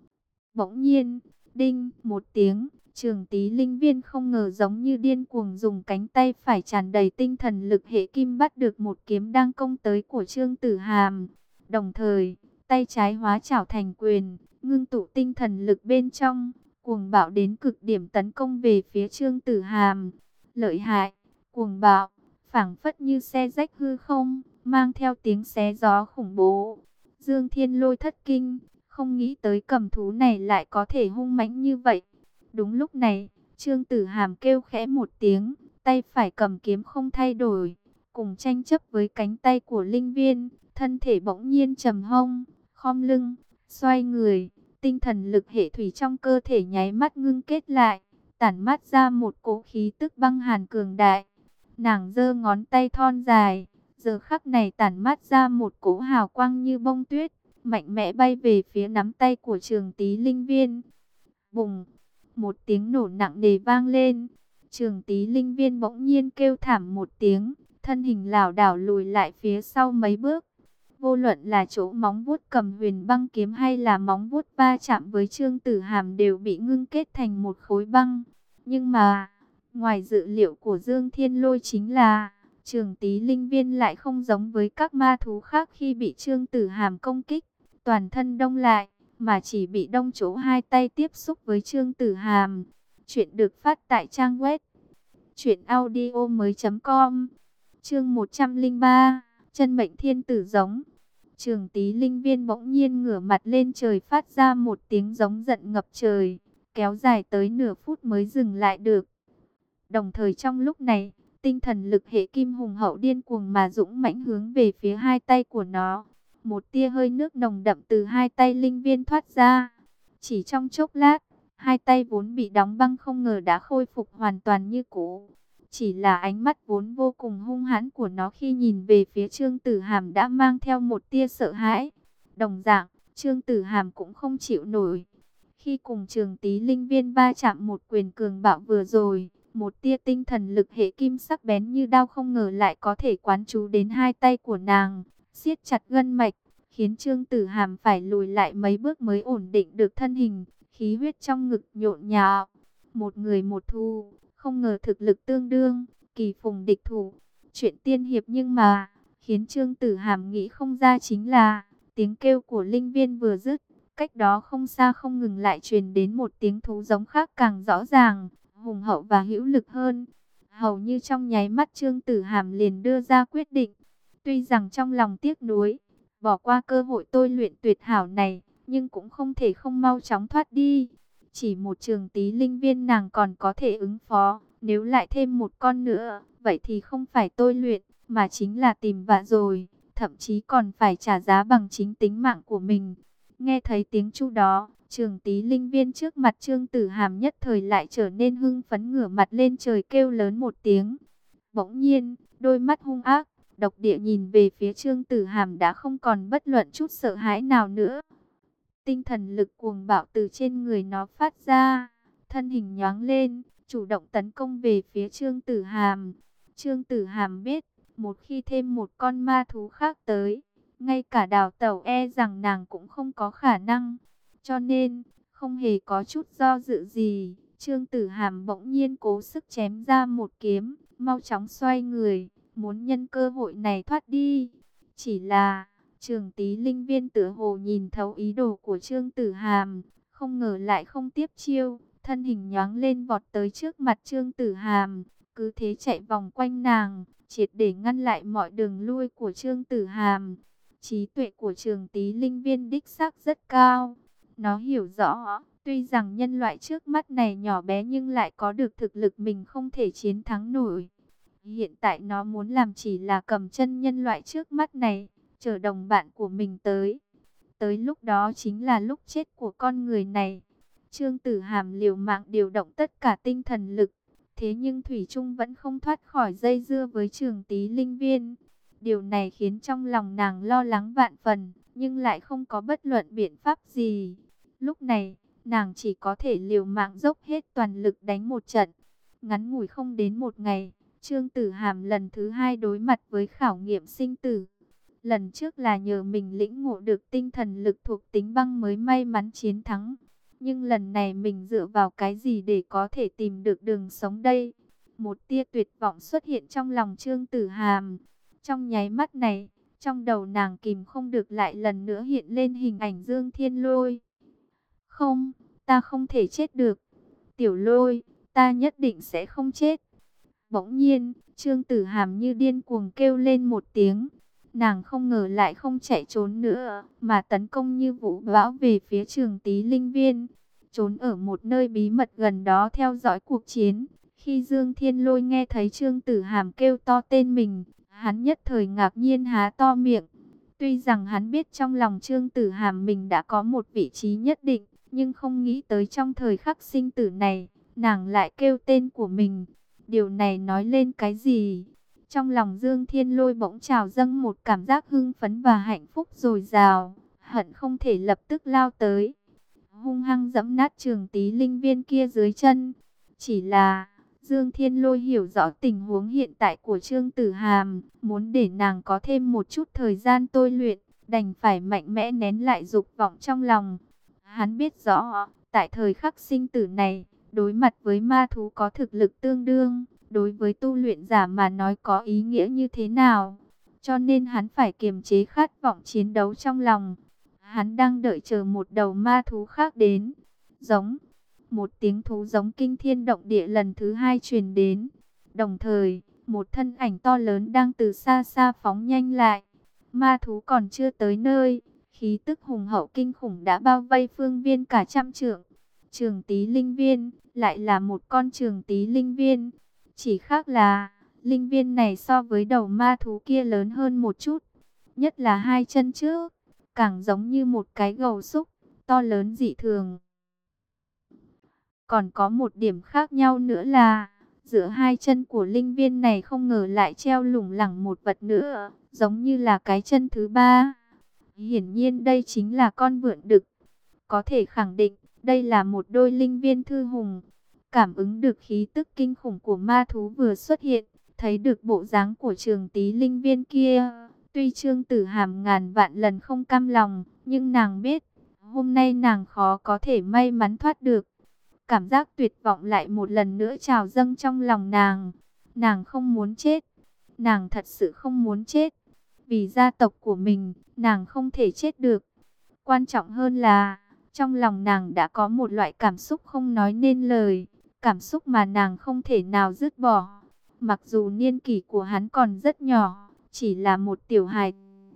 Bỗng nhiên, đinh, một tiếng, Trường Tý Linh Viên không ngờ giống như điên cuồng dùng cánh tay phải tràn đầy tinh thần lực hệ kim bắt được một kiếm đang công tới của Trương Tử Hàm. Đồng thời, tay trái hóa chảo thành quyền, ngưng tụ tinh thần lực bên trong, cuồng bạo đến cực điểm tấn công về phía Trương Tử Hàm. Lợi hại, cuồng bạo, phảng phất như xe rách hư không, mang theo tiếng xé gió khủng bố. Dương Thiên Lôi thất kinh, không nghĩ tới cầm thú này lại có thể hung mãnh như vậy. Đúng lúc này, Trương Tử Hàm kêu khẽ một tiếng, tay phải cầm kiếm không thay đổi, cùng tranh chấp với cánh tay của Linh Viên, thân thể bỗng nhiên trầm hông, khom lưng, xoay người, tinh thần lực hệ thủy trong cơ thể nháy mắt ngưng kết lại, tản mát ra một cỗ khí tức băng hàn cường đại. Nàng giơ ngón tay thon dài, giờ khắc này tản mát ra một cỗ hào quang như bông tuyết, mạnh mẽ bay về phía nắm tay của Trường Tý Linh Viên. Bùng! Một tiếng nổ nặng nề vang lên. Trường Tý Linh Viên bỗng nhiên kêu thảm một tiếng, thân hình lảo đảo lùi lại phía sau mấy bước. Vô luận là chỗ móng vuốt cầm huyền băng kiếm hay là móng vuốt va chạm với Trương Tử Hàm đều bị ngưng kết thành một khối băng. Nhưng mà, ngoài dự liệu của Dương Thiên Lôi chính là, Trường Tý Linh Viên lại không giống với các ma thú khác khi bị Trương Tử Hàm công kích, toàn thân đông lại, mà chỉ bị đông chỗ hai tay tiếp xúc với Trương Tử Hàm. Chuyện được phát tại trang web truyện audio mới chấm com. Chương một trăm lẻ ba, chân mệnh thiên tử giống. Trường Tý Linh Viên bỗng nhiên ngửa mặt lên trời phát ra một tiếng giống giận ngập trời, kéo dài tới nửa phút mới dừng lại được. Đồng thời trong lúc này, tinh thần lực hệ kim hùng hậu điên cuồng mà dũng mãnh hướng về phía hai tay của nó. Một tia hơi nước nồng đậm từ hai tay Linh Viên thoát ra. Chỉ trong chốc lát, hai tay vốn bị đóng băng không ngờ đã khôi phục hoàn toàn như cũ. Chỉ là ánh mắt vốn vô cùng hung hãn của nó khi nhìn về phía Trương Tử Hàm đã mang theo một tia sợ hãi. Đồng dạng, Trương Tử Hàm cũng không chịu nổi. Khi cùng Trường Tý Linh Viên va chạm một quyền cường bạo vừa rồi, một tia tinh thần lực hệ kim sắc bén như đao không ngờ lại có thể quán trú đến hai tay của nàng, siết chặt gân mạch, khiến Trương Tử Hàm phải lùi lại mấy bước mới ổn định được thân hình, khí huyết trong ngực nhộn nhạo. Một người một thú, không ngờ thực lực tương đương, kỳ phùng địch thủ. Chuyện tiên hiệp nhưng mà, khiến Trương Tử Hàm nghĩ không ra chính là, tiếng kêu của Linh Viên vừa dứt, cách đó không xa không ngừng lại truyền đến một tiếng thú giống khác càng rõ ràng, hùng hậu và hữu lực hơn. Hầu như trong nháy mắt Trương Tử Hàm liền đưa ra quyết định. Tuy rằng trong lòng tiếc nuối, bỏ qua cơ hội tôi luyện tuyệt hảo này, nhưng cũng không thể không mau chóng thoát đi. Chỉ một Trường Tý Linh Viên nàng còn có thể ứng phó, nếu lại thêm một con nữa, vậy thì không phải tôi luyện, mà chính là tìm vạ rồi, thậm chí còn phải trả giá bằng chính tính mạng của mình. Nghe thấy tiếng chu đó, Trường Tý Linh Viên trước mặt Trương Tử Hàm nhất thời lại trở nên hưng phấn, ngửa mặt lên trời kêu lớn một tiếng. Bỗng nhiên, đôi mắt hung ác, độc địa nhìn về phía Trương Tử Hàm đã không còn bất luận chút sợ hãi nào nữa. Tinh thần lực cuồng bạo từ trên người nó phát ra, thân hình nhoáng lên, chủ động tấn công về phía Trương Tử Hàm. Trương Tử Hàm biết, một khi thêm một con ma thú khác tới, ngay cả đào tẩu e rằng nàng cũng không có khả năng. Cho nên, không hề có chút do dự gì, Trương Tử Hàm bỗng nhiên cố sức chém ra một kiếm, mau chóng xoay người, muốn nhân cơ hội này thoát đi. Chỉ là, Trường Tý Linh Viên tựa hồ nhìn thấu ý đồ của Trương Tử Hàm, không ngờ lại không tiếp chiêu, thân hình nhoáng lên vọt tới trước mặt Trương Tử Hàm, cứ thế chạy vòng quanh nàng, triệt để ngăn lại mọi đường lui của Trương Tử Hàm. Trí tuệ của Trường Tý Linh Viên đích xác rất cao. Nó hiểu rõ, tuy rằng nhân loại trước mắt này nhỏ bé nhưng lại có được thực lực mình không thể chiến thắng nổi. Hiện tại nó muốn làm chỉ là cầm chân nhân loại trước mắt này, chờ đồng bạn của mình tới. Tới lúc đó chính là lúc chết của con người này. Trương Tử Hàm liều mạng điều động tất cả tinh thần lực, thế nhưng Thủy Trung vẫn không thoát khỏi dây dưa với Trường Tý Linh Viên. Điều này khiến trong lòng nàng lo lắng vạn phần, nhưng lại không có bất luận biện pháp gì. Lúc này, nàng chỉ có thể liều mạng dốc hết toàn lực đánh một trận. Ngắn ngủi không đến một ngày, Trương Tử Hàm lần thứ hai đối mặt với khảo nghiệm sinh tử. Lần trước là nhờ mình lĩnh ngộ được tinh thần lực thuộc tính băng mới may mắn chiến thắng. Nhưng lần này mình dựa vào cái gì để có thể tìm được đường sống đây? Một tia tuyệt vọng xuất hiện trong lòng Trương Tử Hàm. Trong nháy mắt này, trong đầu nàng kìm không được lại lần nữa hiện lên hình ảnh Dương Thiên Lôi. Không, ta không thể chết được. Tiểu Lôi, ta nhất định sẽ không chết. Bỗng nhiên, Trương Tử Hàm như điên cuồng kêu lên một tiếng. Nàng không ngờ lại không chạy trốn nữa, mà tấn công như vũ bão về phía Trường Tý Linh Viên. Trốn ở một nơi bí mật gần đó theo dõi cuộc chiến. Khi Dương Thiên Lôi nghe thấy Trương Tử Hàm kêu to tên mình, hắn nhất thời ngạc nhiên há to miệng. Tuy rằng hắn biết trong lòng Trương Tử Hàm mình đã có một vị trí nhất định, nhưng không nghĩ tới trong thời khắc sinh tử này, nàng lại kêu tên của mình. Điều này nói lên cái gì? Trong lòng Dương Thiên Lôi bỗng trào dâng một cảm giác hưng phấn và hạnh phúc dồi dào, hận không thể lập tức lao tới, hung hăng giẫm nát Trường Tý Linh Viên kia dưới chân. Chỉ là Dương Thiên Lôi hiểu rõ tình huống hiện tại của Trương Tử Hàm, muốn để nàng có thêm một chút thời gian tôi luyện, đành phải mạnh mẽ nén lại dục vọng trong lòng. Hắn biết rõ, tại thời khắc sinh tử này, đối mặt với ma thú có thực lực tương đương, đối với tu luyện giả mà nói có ý nghĩa như thế nào. Cho nên hắn phải kiềm chế khát vọng chiến đấu trong lòng. Hắn đang đợi chờ một đầu ma thú khác đến. Giống, một tiếng thú giống kinh thiên động địa lần thứ hai truyền đến. Đồng thời, một thân ảnh to lớn đang từ xa xa phóng nhanh lại. Ma thú còn chưa tới nơi, khí tức hùng hậu kinh khủng đã bao vây phương viên cả trăm trượng. Trường Tý Linh Viên, lại là một con Trường Tý Linh Viên. Chỉ khác là, linh viên này so với đầu ma thú kia lớn hơn một chút. Nhất là hai chân trước, càng giống như một cái gầu súc, to lớn dị thường. Còn có một điểm khác nhau nữa là, giữa hai chân của linh viên này không ngờ lại treo lủng lẳng một vật nữa, giống như là cái chân thứ ba. Hiển nhiên đây chính là con vượn đực. Có thể khẳng định, đây là một đôi linh viên thư hùng. Cảm ứng được khí tức kinh khủng của ma thú vừa xuất hiện, thấy được bộ dáng của Trường Tý Linh Viên kia. Tuy Trương Tử Hàm ngàn vạn lần không cam lòng, nhưng nàng biết, hôm nay nàng khó có thể may mắn thoát được. Cảm giác tuyệt vọng lại một lần nữa trào dâng trong lòng nàng. Nàng không muốn chết. Nàng thật sự không muốn chết. Vì gia tộc của mình, nàng không thể chết được. Quan trọng hơn là, trong lòng nàng đã có một loại cảm xúc không nói nên lời. Cảm xúc mà nàng không thể nào dứt bỏ. Mặc dù niên kỷ của hắn còn rất nhỏ, chỉ là một tiểu hài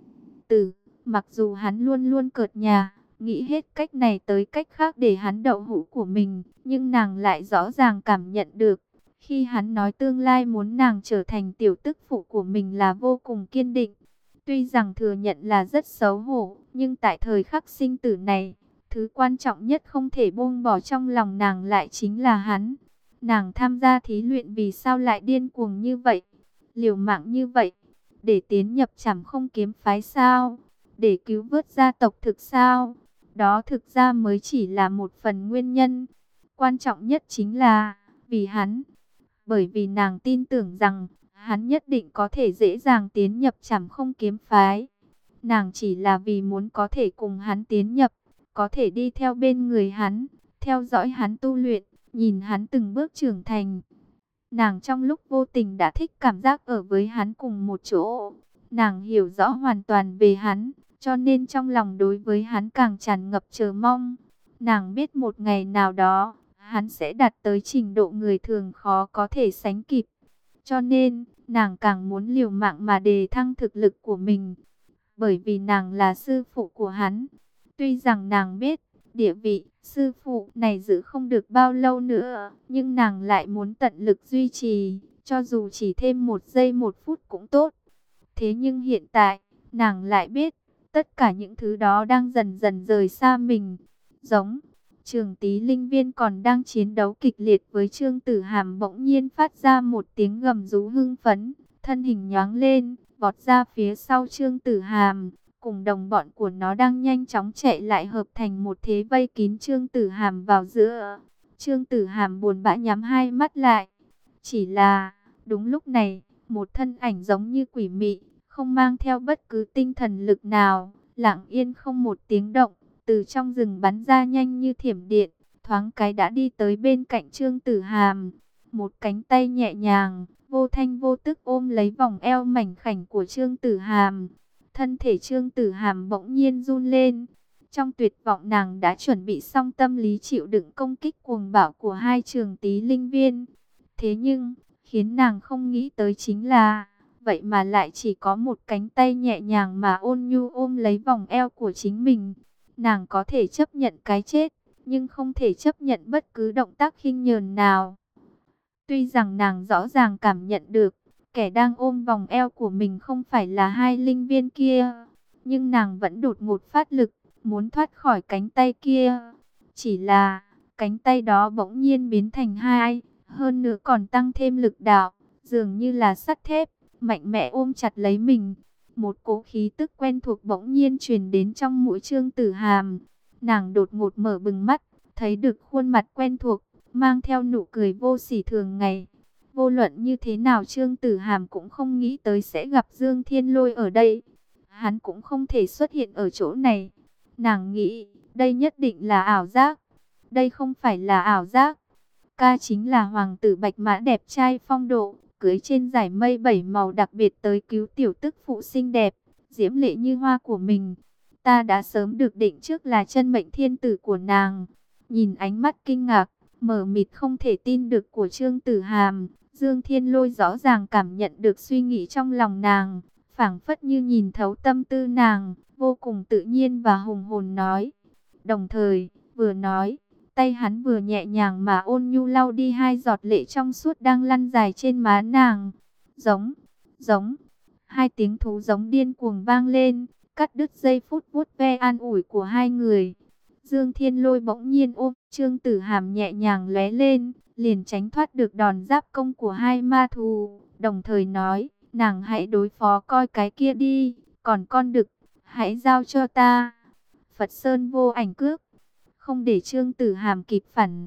tử. Mặc dù hắn luôn luôn cợt nhả, nghĩ hết cách này tới cách khác để hắn đậu hũ của mình, nhưng nàng lại rõ ràng cảm nhận được, khi hắn nói tương lai muốn nàng trở thành tiểu tức phụ của mình là vô cùng kiên định. Tuy rằng thừa nhận là rất xấu hổ, nhưng tại thời khắc sinh tử này, thứ quan trọng nhất không thể buông bỏ trong lòng nàng lại chính là hắn. Nàng tham gia thí luyện vì sao lại điên cuồng như vậy, liều mạng như vậy, để tiến nhập Trảm Không Kiếm phái sao? Để cứu vớt gia tộc thực sao? Đó thực ra mới chỉ là một phần nguyên nhân. Quan trọng nhất chính là vì hắn. Bởi vì nàng tin tưởng rằng hắn nhất định có thể dễ dàng tiến nhập Trảm Không Kiếm phái. Nàng chỉ là vì muốn có thể cùng hắn tiến nhập, có thể đi theo bên người hắn, theo dõi hắn tu luyện, nhìn hắn từng bước trưởng thành. Nàng trong lúc vô tình đã thích cảm giác ở với hắn cùng một chỗ. Nàng hiểu rõ hoàn toàn về hắn, cho nên trong lòng đối với hắn càng tràn ngập chờ mong. Nàng biết một ngày nào đó, hắn sẽ đạt tới trình độ người thường khó có thể sánh kịp. Cho nên, nàng càng muốn liều mạng mà đề thăng thực lực của mình. Bởi vì nàng là sư phụ của hắn. Tuy rằng nàng biết, địa vị sư phụ này giữ không được bao lâu nữa, nhưng nàng lại muốn tận lực duy trì, cho dù chỉ thêm một giây một phút cũng tốt. Thế nhưng hiện tại, nàng lại biết, tất cả những thứ đó đang dần dần rời xa mình. Giống, Trường Tý Linh Viên còn đang chiến đấu kịch liệt với Trương Tử Hàm bỗng nhiên phát ra một tiếng gầm rú hưng phấn, thân hình nhoáng lên, vọt ra phía sau Trương Tử Hàm. Cùng đồng bọn của nó đang nhanh chóng chạy lại hợp thành một thế vây kín Trương Tử Hàm vào giữa. Trương Tử Hàm buồn bã nhắm hai mắt lại. Chỉ là, đúng lúc này, một thân ảnh giống như quỷ mị, không mang theo bất cứ tinh thần lực nào, lặng yên không một tiếng động, từ trong rừng bắn ra nhanh như thiểm điện, thoáng cái đã đi tới bên cạnh Trương Tử Hàm. Một cánh tay nhẹ nhàng, vô thanh vô tức ôm lấy vòng eo mảnh khảnh của Trương Tử Hàm. Thân thể Trương Tử Hàm bỗng nhiên run lên. Trong tuyệt vọng nàng đã chuẩn bị xong tâm lý chịu đựng công kích cuồng bạo của hai Trường Tý Linh Viên. Thế nhưng, khiến nàng không nghĩ tới chính là, vậy mà lại chỉ có một cánh tay nhẹ nhàng mà ôn nhu ôm lấy vòng eo của chính mình. Nàng có thể chấp nhận cái chết, nhưng không thể chấp nhận bất cứ động tác khinh nhờn nào. Tuy rằng nàng rõ ràng cảm nhận được, kẻ đang ôm vòng eo của mình không phải là hai linh viên kia, nhưng nàng vẫn đột ngột phát lực, muốn thoát khỏi cánh tay kia. Chỉ là, cánh tay đó bỗng nhiên biến thành hai, hơn nữa còn tăng thêm lực đạo, dường như là sắt thép, mạnh mẽ ôm chặt lấy mình. Một cỗ khí tức quen thuộc bỗng nhiên truyền đến trong mũi Trương Tử Hàm. Nàng đột ngột mở bừng mắt, thấy được khuôn mặt quen thuộc, mang theo nụ cười vô sỉ thường ngày. Vô luận như thế nào Trương Tử Hàm cũng không nghĩ tới sẽ gặp Dương Thiên Lôi ở đây. Hắn cũng không thể xuất hiện ở chỗ này. Nàng nghĩ, đây nhất định là ảo giác. Đây không phải là ảo giác. Ca chính là hoàng tử bạch mã đẹp trai phong độ, cưới trên dải mây bảy màu đặc biệt tới cứu tiểu tức phụ xinh đẹp, diễm lệ như hoa của mình. Ta đã sớm được định trước là chân mệnh thiên tử của nàng. Nhìn ánh mắt kinh ngạc, mờ mịt không thể tin được của Trương Tử Hàm, Dương Thiên Lôi rõ ràng cảm nhận được suy nghĩ trong lòng nàng, phảng phất như nhìn thấu tâm tư nàng, vô cùng tự nhiên và hùng hồn nói. Đồng thời, vừa nói, tay hắn vừa nhẹ nhàng mà ôn nhu lau đi hai giọt lệ trong suốt đang lăn dài trên má nàng. Giống, giống, hai tiếng thú giống điên cuồng vang lên, cắt đứt giây phút vuốt ve an ủi của hai người. Dương Thiên Lôi bỗng nhiên ôm Trương Tử Hàm nhẹ nhàng lóe lên, liền tránh thoát được đòn giáp công của hai ma thú, đồng thời nói, nàng hãy đối phó coi cái kia đi, còn con đực, hãy giao cho ta. Phật Sơn vô ảnh cước, không để Trương Tử Hàm kịp phản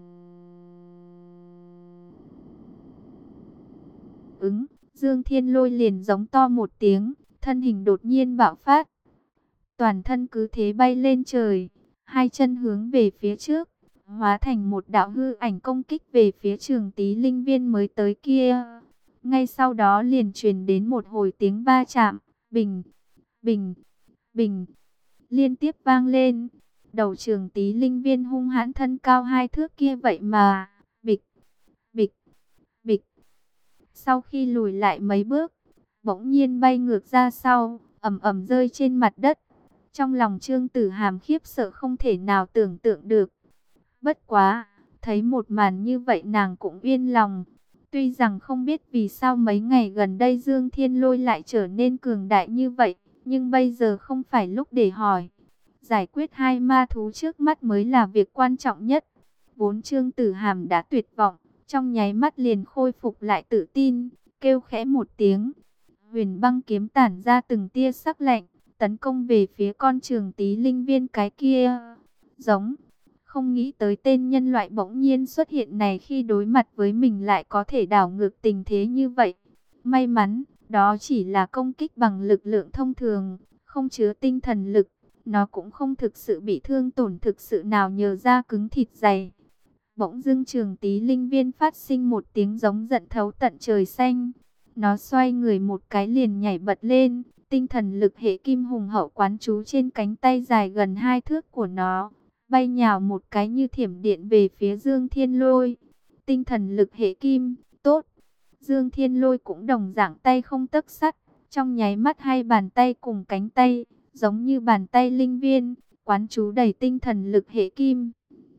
ứng, Dương Thiên Lôi liền giống to một tiếng, thân hình đột nhiên bạo phát. Toàn thân cứ thế bay lên trời, hai chân hướng về phía trước, hóa thành một đạo hư ảnh công kích về phía Trường Tý Linh Viên mới tới kia. Ngay sau đó liền truyền đến một hồi tiếng va chạm, bình, bình, bình, liên tiếp vang lên. Đầu Trường Tý Linh Viên hung hãn thân cao hai thước kia vậy mà, bịch, bịch, bịch. Sau khi lùi lại mấy bước, bỗng nhiên bay ngược ra sau, ầm ầm rơi trên mặt đất. Trong lòng Trương Tử Hàm khiếp sợ không thể nào tưởng tượng được. Bất quá, thấy một màn như vậy nàng cũng yên lòng. Tuy rằng không biết vì sao mấy ngày gần đây Dương Thiên Lôi lại trở nên cường đại như vậy, nhưng bây giờ không phải lúc để hỏi. Giải quyết hai ma thú trước mắt mới là việc quan trọng nhất. Vốn Trương Tử Hàm đã tuyệt vọng, trong nháy mắt liền khôi phục lại tự tin, kêu khẽ một tiếng. Huyền băng kiếm tản ra từng tia sắc lạnh, tấn công về phía con Trường Tý Linh Viên cái kia. Giống, không nghĩ tới tên nhân loại bỗng nhiên xuất hiện này khi đối mặt với mình lại có thể đảo ngược tình thế như vậy. May mắn, đó chỉ là công kích bằng lực lượng thông thường, không chứa tinh thần lực. Nó cũng không thực sự bị thương tổn thực sự nào nhờ da cứng thịt dày. Bỗng dưng Trường Tý Linh Viên phát sinh một tiếng giống giận thấu tận trời xanh. Nó xoay người một cái liền nhảy bật lên. Tinh thần lực hệ kim hùng hậu quán trú trên cánh tay dài gần hai thước của nó, bay nhào một cái như thiểm điện về phía Dương Thiên Lôi. Tinh thần lực hệ kim, tốt. Dương Thiên Lôi cũng đồng dạng tay không tấc sắt, trong nháy mắt hai bàn tay cùng cánh tay, giống như bàn tay linh viên, quán trú đầy tinh thần lực hệ kim.